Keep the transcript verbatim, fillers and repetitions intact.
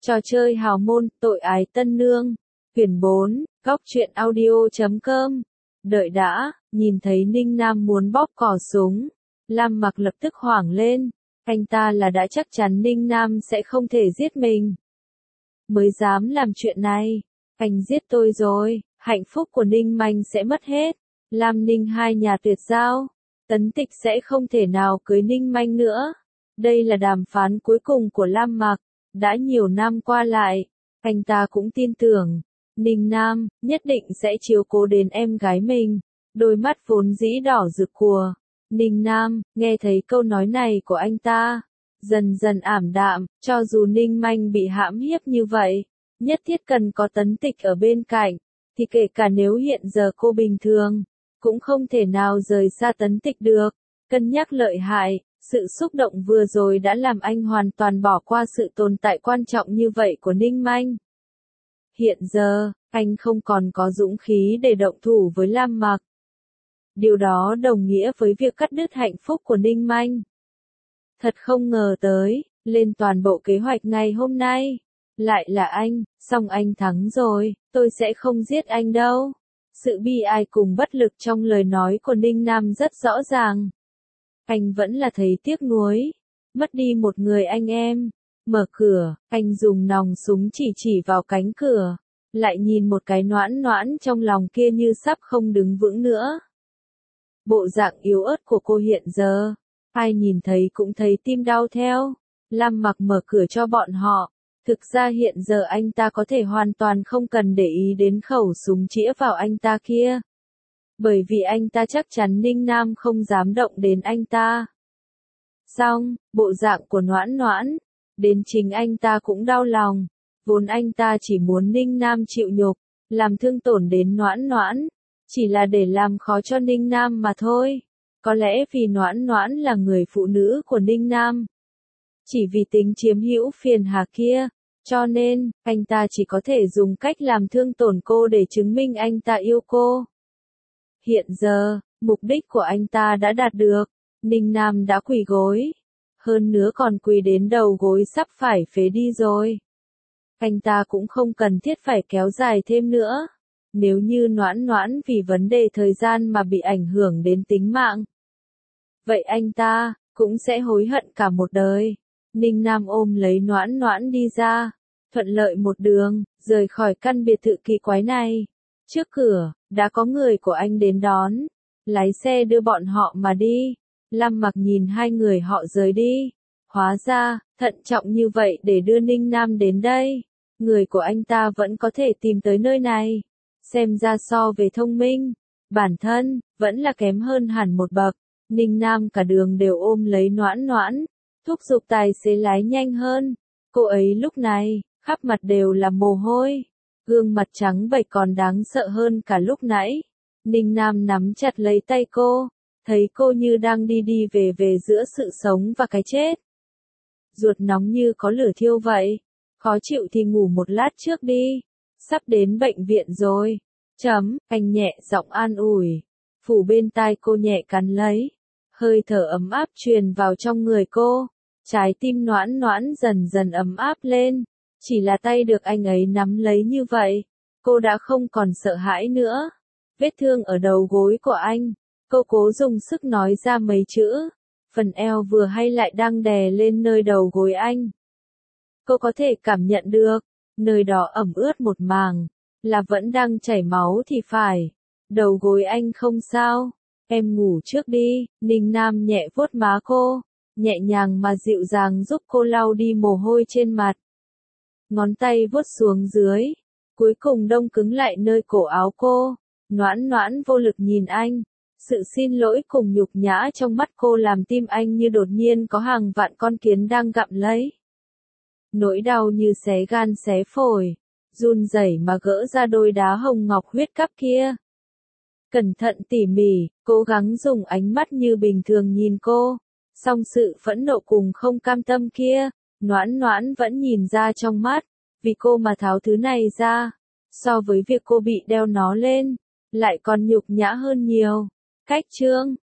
Trò chơi hào môn, tội ái tân nương. Quyển bốn, góc truyện audio chấm com. Đợi đã, nhìn thấy Ninh Nam muốn bóp cò súng. Lam Mặc lập tức hoảng lên. Anh ta là đã chắc chắn Ninh Nam sẽ không thể giết mình. Mới dám làm chuyện này. Anh giết tôi rồi, hạnh phúc của Ninh Manh sẽ mất hết. Lam Ninh hai nhà tuyệt giao. Tấn Tịch sẽ không thể nào cưới Ninh Manh nữa. Đây là đàm phán cuối cùng của Lam Mặc. Đã nhiều năm qua lại, anh ta cũng tin tưởng, Ninh Nam nhất định sẽ chiếu cố đến em gái mình. Đôi mắt vốn dĩ đỏ rực của Ninh Nam, nghe thấy câu nói này của anh ta, dần dần ảm đạm, cho dù Ninh Manh bị hãm hiếp như vậy, nhất thiết cần có Tấn Tịch ở bên cạnh, thì kể cả nếu hiện giờ cô bình thường, cũng không thể nào rời xa Tấn Tịch được. Cân nhắc lợi hại, sự xúc động vừa rồi đã làm anh hoàn toàn bỏ qua sự tồn tại quan trọng như vậy của Ninh Manh. Hiện giờ, anh không còn có dũng khí để động thủ với Lam Mặc. Điều đó đồng nghĩa với việc cắt đứt hạnh phúc của Ninh Manh. Thật không ngờ tới, lên toàn bộ kế hoạch ngày hôm nay. Lại là anh, xong anh thắng rồi, tôi sẽ không giết anh đâu. Sự bi ai cùng bất lực trong lời nói của Ninh Nam rất rõ ràng. Anh vẫn là thấy tiếc nuối, mất đi một người anh em. Mở cửa, anh dùng nòng súng chỉ chỉ vào cánh cửa, lại nhìn một cái noãn noãn trong lòng kia như sắp không đứng vững nữa. Bộ dạng yếu ớt của cô hiện giờ, ai nhìn thấy cũng thấy tim đau theo. Lam Mặc mở cửa cho bọn họ. Thực ra hiện giờ anh ta có thể hoàn toàn không cần để ý đến khẩu súng chĩa vào anh ta kia. Bởi vì anh ta chắc chắn Ninh Nam không dám động đến anh ta. Xong, bộ dạng của noãn noãn, đến chính anh ta cũng đau lòng. Vốn anh ta chỉ muốn Ninh Nam chịu nhục, làm thương tổn đến noãn noãn, chỉ là để làm khó cho Ninh Nam mà thôi. Có lẽ vì noãn noãn là người phụ nữ của Ninh Nam. Chỉ vì tính chiếm hữu phiền hà kia, cho nên, anh ta chỉ có thể dùng cách làm thương tổn cô để chứng minh anh ta yêu cô. Hiện giờ, mục đích của anh ta đã đạt được, Ninh Nam đã quỳ gối. Hơn nữa còn quỳ đến đầu gối sắp phải phế đi rồi. Anh ta cũng không cần thiết phải kéo dài thêm nữa. Nếu như noãn noãn vì vấn đề thời gian mà bị ảnh hưởng đến tính mạng, vậy anh ta cũng sẽ hối hận cả một đời. Ninh Nam ôm lấy noãn noãn đi ra, thuận lợi một đường, rời khỏi căn biệt thự kỳ quái này. Trước cửa, đã có người của anh đến đón, lái xe đưa bọn họ mà đi. Lam Mặc nhìn hai người họ rời đi. Hóa ra, thận trọng như vậy để đưa Ninh Nam đến đây. Người của anh ta vẫn có thể tìm tới nơi này. Xem ra so về thông minh, bản thân, vẫn là kém hơn hẳn một bậc. Ninh Nam cả đường đều ôm lấy noãn noãn, thúc giục tài xế lái nhanh hơn. Cô ấy lúc này, khắp mặt đều là mồ hôi. Gương mặt trắng bệch còn đáng sợ hơn cả lúc nãy. Ninh Nam nắm chặt lấy tay cô, thấy cô như đang đi đi về về giữa sự sống và cái chết. Ruột nóng như có lửa thiêu vậy. Khó chịu thì ngủ một lát trước đi. Sắp đến bệnh viện rồi. Chấm, anh nhẹ giọng an ủi. Phủ bên tai cô nhẹ cắn lấy. Hơi thở ấm áp truyền vào trong người cô. Trái tim noãn noãn dần dần ấm áp lên. Chỉ là tay được anh ấy nắm lấy như vậy, cô đã không còn sợ hãi nữa. Vết thương ở đầu gối của anh, cô cố dùng sức nói ra mấy chữ. Phần eo vừa hay lại đang đè lên nơi đầu gối anh. Cô có thể cảm nhận được, nơi đó ẩm ướt một màng, là vẫn đang chảy máu thì phải. Đầu gối anh không sao, em ngủ trước đi. Ninh Nam nhẹ vuốt má cô, nhẹ nhàng mà dịu dàng giúp cô lau đi mồ hôi trên mặt. Ngón tay vuốt xuống dưới, cuối cùng đông cứng lại nơi cổ áo cô. Noãn noãn vô lực nhìn anh. Sự xin lỗi cùng nhục nhã trong mắt cô làm tim anh như đột nhiên có hàng vạn con kiến đang gặm lấy. Nỗi đau như xé gan xé phổi, run rẩy mà gỡ ra đôi đá hồng ngọc huyết cắp kia. Cẩn thận tỉ mỉ, cố gắng dùng ánh mắt như bình thường nhìn cô. Song sự phẫn nộ cùng không cam tâm kia, noãn noãn vẫn nhìn ra trong mắt. Vì cô mà tháo thứ này ra, so với việc cô bị đeo nó lên, lại còn nhục nhã hơn nhiều. Cách chương